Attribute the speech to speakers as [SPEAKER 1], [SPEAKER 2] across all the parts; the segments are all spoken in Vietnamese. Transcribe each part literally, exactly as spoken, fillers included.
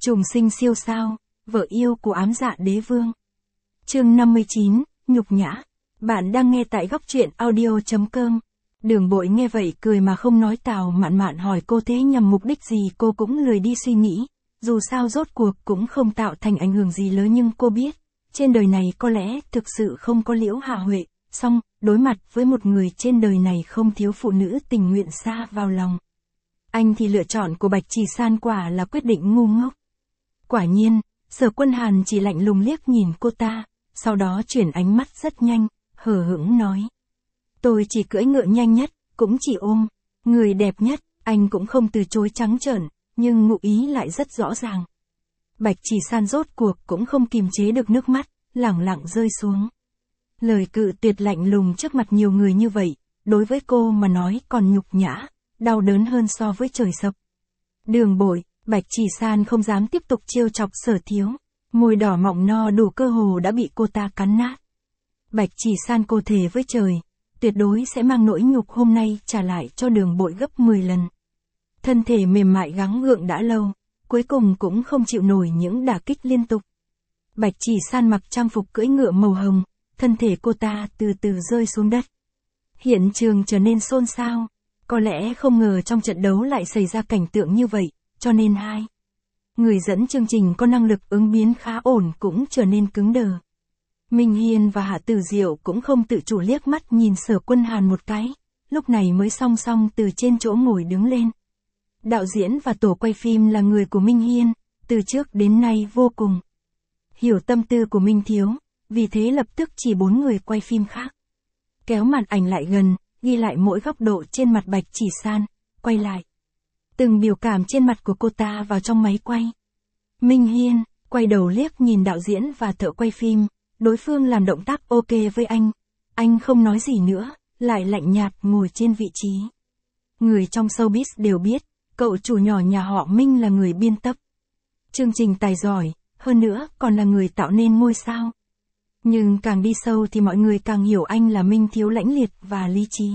[SPEAKER 1] Trùng sinh siêu sao, vợ yêu của ám dạ đế vương. Chương năm mươi chín, nhục nhã. Bạn đang nghe tại góc truyện audio chấm com. Đường Bội nghe vậy cười mà không nói. Tào Mạn Mạn hỏi cô thế nhằm mục đích gì, cô cũng lười đi suy nghĩ, dù sao rốt cuộc cũng không tạo thành ảnh hưởng gì lớn, nhưng cô biết, trên đời này có lẽ thực sự không có Liễu Hạ Huệ, song, đối mặt với một người trên đời này không thiếu phụ nữ tình nguyện xa vào lòng. Anh thì lựa chọn của Bạch Trì San quả là quyết định ngu ngốc. Quả nhiên, Sở Quân Hàn chỉ lạnh lùng liếc nhìn cô ta, sau đó chuyển ánh mắt rất nhanh, hờ hững nói. Tôi chỉ cưỡi ngựa nhanh nhất, cũng chỉ ôm người đẹp nhất. Anh cũng không từ chối trắng trợn, nhưng ngụ ý lại rất rõ ràng. Bạch Trì San rốt cuộc cũng không kìm chế được nước mắt, lẳng lặng rơi xuống. Lời cự tuyệt lạnh lùng trước mặt nhiều người như vậy, đối với cô mà nói còn nhục nhã, đau đớn hơn so với trời sập. Đường Bội, Bạch Trì San không dám tiếp tục trêu chọc Sở Thiếu, môi đỏ mọng no đủ cơ hồ đã bị cô ta cắn nát. Bạch Trì San cô thề với trời, tuyệt đối sẽ mang nỗi nhục hôm nay trả lại cho Đường Bội gấp mười lần. Thân thể mềm mại gắng gượng đã lâu, cuối cùng cũng không chịu nổi những đả kích liên tục. Bạch Trì San mặc trang phục cưỡi ngựa màu hồng, thân thể cô ta từ từ rơi xuống đất. Hiện trường trở nên xôn xao, có lẽ không ngờ trong trận đấu lại xảy ra cảnh tượng như vậy, cho nên hai người dẫn chương trình có năng lực ứng biến khá ổn cũng trở nên cứng đờ. Minh Hiên và Hạ Tử Diệu cũng không tự chủ liếc mắt nhìn Sở Quân Hàn một cái, lúc này mới song song từ trên chỗ ngồi đứng lên. Đạo diễn và tổ quay phim là người của Minh Hiên, từ trước đến nay vô cùng hiểu tâm tư của Minh Thiếu, vì thế lập tức chỉ bốn người quay phim khác kéo màn ảnh lại gần, ghi lại mỗi góc độ trên mặt Bạch Trì San, quay lại từng biểu cảm trên mặt của cô ta vào trong máy quay. Minh Hiên quay đầu liếc nhìn đạo diễn và thợ quay phim, đối phương làm động tác ok với anh, anh không nói gì nữa, lại lạnh nhạt ngồi trên vị trí. Người trong showbiz đều biết, cậu chủ nhỏ nhà họ Minh là người biên tập chương trình tài giỏi, hơn nữa còn là người tạo nên ngôi sao. Nhưng càng đi sâu thì mọi người càng hiểu anh là Minh Thiếu lãnh liệt và lý trí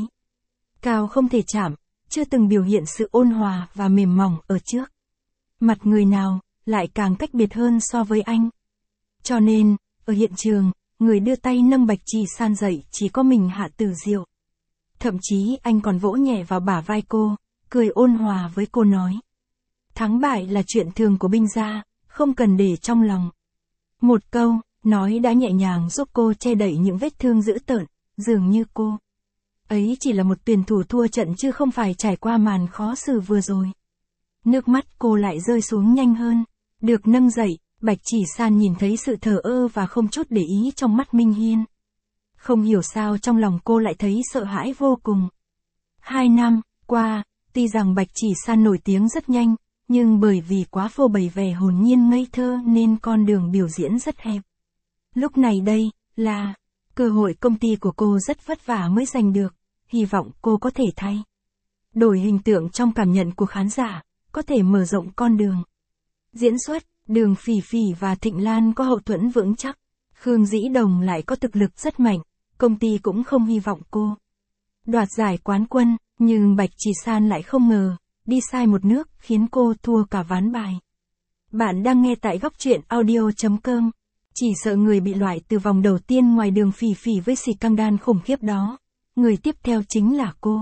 [SPEAKER 1] cao không thể chạm, chưa từng biểu hiện sự ôn hòa và mềm mỏng ở trước mặt người nào, lại càng cách biệt hơn so với anh. Cho nên, ở hiện trường, người đưa tay nâng Bạch Trì San dậy chỉ có mình Hạ Tử Diệu. Thậm chí anh còn vỗ nhẹ vào bả vai cô, cười ôn hòa với cô nói. Thắng bại là chuyện thường của binh gia, không cần để trong lòng. Một câu, nói đã nhẹ nhàng giúp cô che đậy những vết thương dữ tợn, dường như cô ấy chỉ là một tuyển thủ thua trận chứ không phải trải qua màn khó xử vừa rồi. Nước mắt cô lại rơi xuống nhanh hơn, được nâng dậy, Bạch Trì San nhìn thấy sự thờ ơ và không chút để ý trong mắt Minh Hiên. Không hiểu sao trong lòng cô lại thấy sợ hãi vô cùng. Hai năm qua, tuy rằng Bạch Trì San nổi tiếng rất nhanh, nhưng bởi vì quá phô bày vẻ hồn nhiên ngây thơ nên con đường biểu diễn rất hẹp. Lúc này đây, là cơ hội công ty của cô rất vất vả mới giành được, hy vọng cô có thể thay đổi hình tượng trong cảm nhận của khán giả, có thể mở rộng con đường diễn xuất. Đường Phỉ Phỉ và Thịnh Lan có hậu thuẫn vững chắc, Khương Dĩ Đồng lại có thực lực rất mạnh, công ty cũng không hy vọng cô đoạt giải quán quân, nhưng Bạch Trì San lại không ngờ, đi sai một nước khiến cô thua cả ván bài. Bạn đang nghe tại góc truyện audio chấm com. Chỉ sợ người bị loại từ vòng đầu tiên ngoài Đường Phỉ Phỉ với xì căng đan khủng khiếp đó, người tiếp theo chính là cô.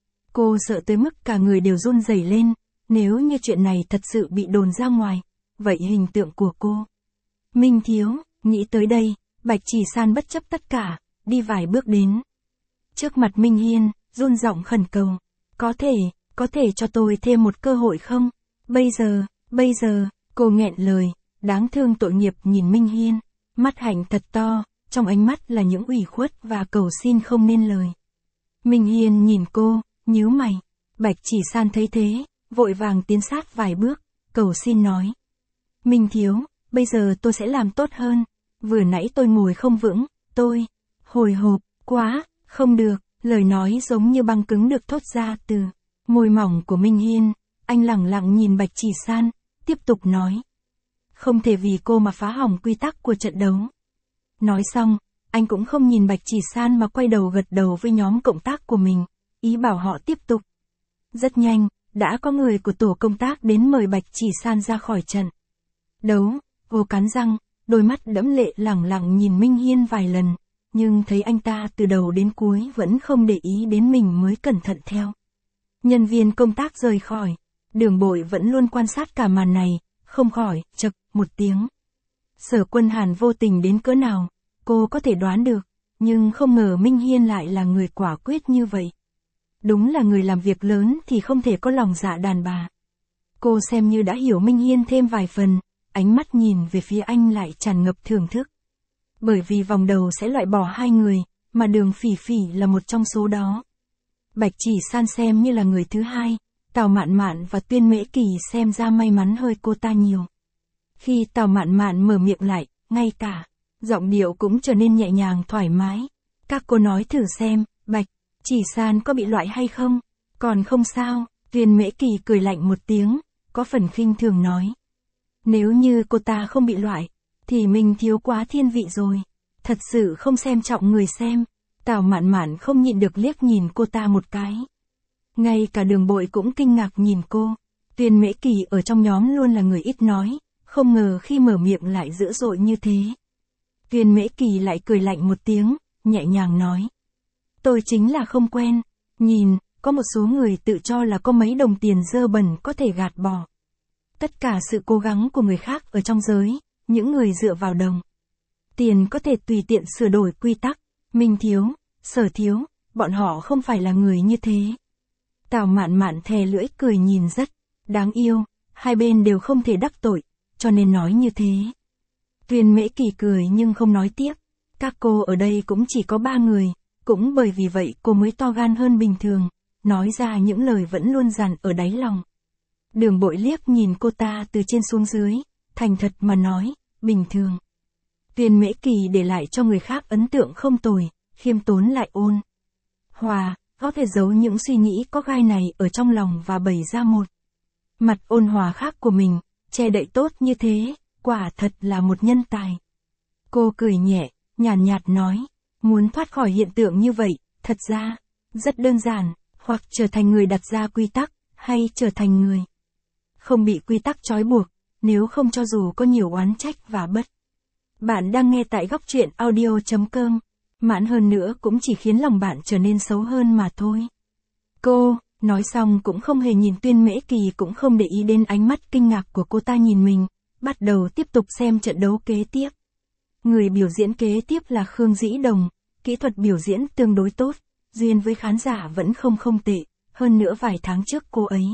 [SPEAKER 1] Cô sợ tới mức cả người đều run rẩy lên, nếu như chuyện này thật sự bị đồn ra ngoài, vậy hình tượng của cô. Minh Thiếu, nghĩ tới đây, Bạch Trì San bất chấp tất cả, đi vài bước đến trước mặt Minh Hiên, run giọng khẩn cầu. Có thể, có thể cho tôi thêm một cơ hội không? Bây giờ, bây giờ, cô nghẹn lời, đáng thương tội nghiệp nhìn Minh Hiên, mắt hạnh thật to, trong ánh mắt là những ủy khuất và cầu xin không nên lời. Minh Hiên nhìn cô, nhíu mày, Bạch Trì San thấy thế, vội vàng tiến sát vài bước, cầu xin nói. Minh Thiếu, bây giờ tôi sẽ làm tốt hơn, vừa nãy tôi ngồi không vững, tôi hồi hộp quá, không được, lời nói giống như băng cứng được thốt ra từ môi mỏng của Minh Hiên. Anh lẳng lặng nhìn Bạch Trì San, tiếp tục nói. Không thể vì cô mà phá hỏng quy tắc của trận đấu. Nói xong, anh cũng không nhìn Bạch Trì San mà quay đầu gật đầu với nhóm cộng tác của mình, ý bảo họ tiếp tục. Rất nhanh, đã có người của tổ công tác đến mời Bạch Trì San ra khỏi trận. đấu, cô cắn răng, đôi mắt đẫm lệ lẳng lặng nhìn Minh Hiên vài lần, nhưng thấy anh ta từ đầu đến cuối vẫn không để ý đến mình mới cẩn thận theo. Nhân viên công tác rời khỏi, Đường Bội vẫn luôn quan sát cả màn này, không khỏi, chậc, một tiếng. Sở Quân Hàn vô tình đến cỡ nào, cô có thể đoán được, nhưng không ngờ Minh Hiên lại là người quả quyết như vậy. Đúng là người làm việc lớn thì không thể có lòng dạ đàn bà. Cô xem như đã hiểu Minh Hiên thêm vài phần, ánh mắt nhìn về phía anh lại tràn ngập thưởng thức. Bởi vì vòng đầu sẽ loại bỏ hai người, mà Đường Phỉ Phỉ là một trong số đó. Bạch Chỉ San xem như là người thứ hai, Tào Mạn Mạn và Tuyên Mễ Kỳ xem ra may mắn hơi cô ta nhiều. Khi Tào Mạn Mạn mở miệng lại, ngay cả giọng điệu cũng trở nên nhẹ nhàng thoải mái. Các cô nói thử xem, Bạch Chỉ San có bị loại hay không? Còn không sao, Tuyên Mễ Kỳ cười lạnh một tiếng, có phần khinh thường nói. Nếu như cô ta không bị loại, thì mình thiếu quá thiên vị rồi. Thật sự không xem trọng người xem. Tào Mạn Mạn không nhịn được liếc nhìn cô ta một cái. Ngay cả Đường Bội cũng kinh ngạc nhìn cô. Tuyên Mễ Kỳ ở trong nhóm luôn là người ít nói, không ngờ khi mở miệng lại dữ dội như thế. Tuyên Mễ Kỳ lại cười lạnh một tiếng, nhẹ nhàng nói. Tôi chính là không quen. Nhìn, có một số người tự cho là có mấy đồng tiền dơ bẩn có thể gạt bỏ tất cả sự cố gắng của người khác ở trong giới, những người dựa vào đồng tiền có thể tùy tiện sửa đổi quy tắc. Minh Thiếu, Sở Thiếu, bọn họ không phải là người như thế. Tào Mạn Mạn thè lưỡi cười nhìn rất đáng yêu, hai bên đều không thể đắc tội, cho nên nói như thế. Tuyên Mễ Kỳ cười nhưng không nói tiếp. Các cô ở đây cũng chỉ có ba người, cũng bởi vì vậy cô mới to gan hơn bình thường, nói ra những lời vẫn luôn dằn ở đáy lòng. Đường Bội liếc nhìn cô ta từ trên xuống dưới, thành thật mà nói, bình thường. Tuyên Mễ Kỳ để lại cho người khác ấn tượng không tồi, khiêm tốn lại ôn hòa, có thể giấu những suy nghĩ có gai này ở trong lòng và bày ra một mặt ôn hòa khác của mình, che đậy tốt như thế, quả thật là một nhân tài. Cô cười nhẹ, nhàn nhạt, nhạt nói, muốn thoát khỏi hiện tượng như vậy, thật ra, rất đơn giản, hoặc trở thành người đặt ra quy tắc, hay trở thành người không bị quy tắc trói buộc, nếu không cho dù có nhiều oán trách và bất. Bạn đang nghe tại góc truyện audio chấm com, mãn hơn nữa cũng chỉ khiến lòng bạn trở nên xấu hơn mà thôi. Cô, nói xong cũng không hề nhìn Tuyên Mễ Kỳ, cũng không để ý đến ánh mắt kinh ngạc của cô ta nhìn mình, bắt đầu tiếp tục xem trận đấu kế tiếp. Người biểu diễn kế tiếp là Khương Dĩ Đồng, kỹ thuật biểu diễn tương đối tốt, duyên với khán giả vẫn không không tệ, hơn nữa vài tháng trước cô ấy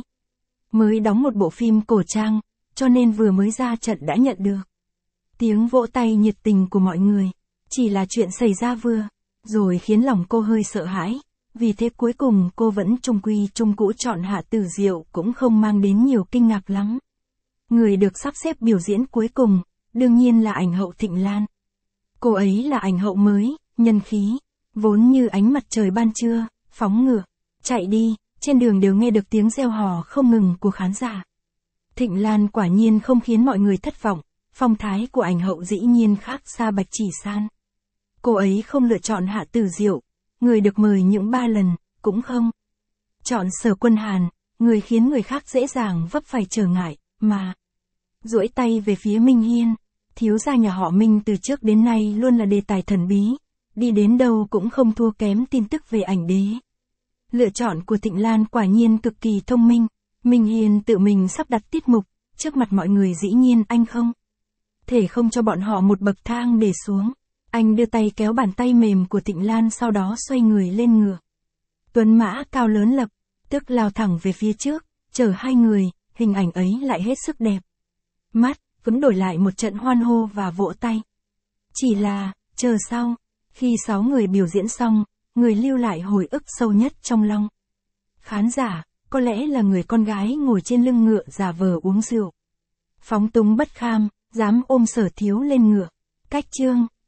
[SPEAKER 1] mới đóng một bộ phim cổ trang, cho nên vừa mới ra trận đã nhận được tiếng vỗ tay nhiệt tình của mọi người. Chỉ là chuyện xảy ra vừa rồi khiến lòng cô hơi sợ hãi, vì thế cuối cùng cô vẫn trung quy trung cũ chọn Hạ Tử Diệu, cũng không mang đến nhiều kinh ngạc lắm. Người được sắp xếp biểu diễn cuối cùng, đương nhiên là ảnh hậu Thịnh Lan. Cô ấy là ảnh hậu mới, nhân khí vốn như ánh mặt trời ban trưa, phóng ngựa chạy đi, trên đường đều nghe được tiếng reo hò không ngừng của khán giả. Thịnh Lan quả nhiên không khiến mọi người thất vọng, phong thái của ảnh hậu dĩ nhiên khác xa Bạch Chỉ San. Cô ấy không lựa chọn Hạ Tử Diệu, người được mời những ba lần, cũng không chọn Sở Quân Hàn, người khiến người khác dễ dàng vấp phải trở ngại, mà duỗi tay về phía Minh Hiên. Thiếu gia nhà họ Minh từ trước đến nay luôn là đề tài thần bí, đi đến đâu cũng không thua kém tin tức về ảnh đế. Lựa chọn của Thịnh Lan quả nhiên cực kỳ thông minh. Minh Hiên tự mình sắp đặt tiết mục, trước mặt mọi người dĩ nhiên anh không thể không cho bọn họ một bậc thang để xuống. Anh đưa tay kéo bàn tay mềm của Thịnh Lan, sau đó xoay người lên ngựa tuấn mã cao lớn lập tức lao thẳng về phía trước, chở hai người, hình ảnh ấy lại hết sức đẹp mắt, vẫn đổi lại một trận hoan hô và vỗ tay. Chỉ là, chờ sau, khi sáu người biểu diễn xong, người lưu lại hồi ức sâu nhất trong lòng khán giả, có lẽ là người con gái ngồi trên lưng ngựa giả vờ uống rượu, phóng túng bất kham, dám ôm Sở Thiếu lên ngựa. Cách chương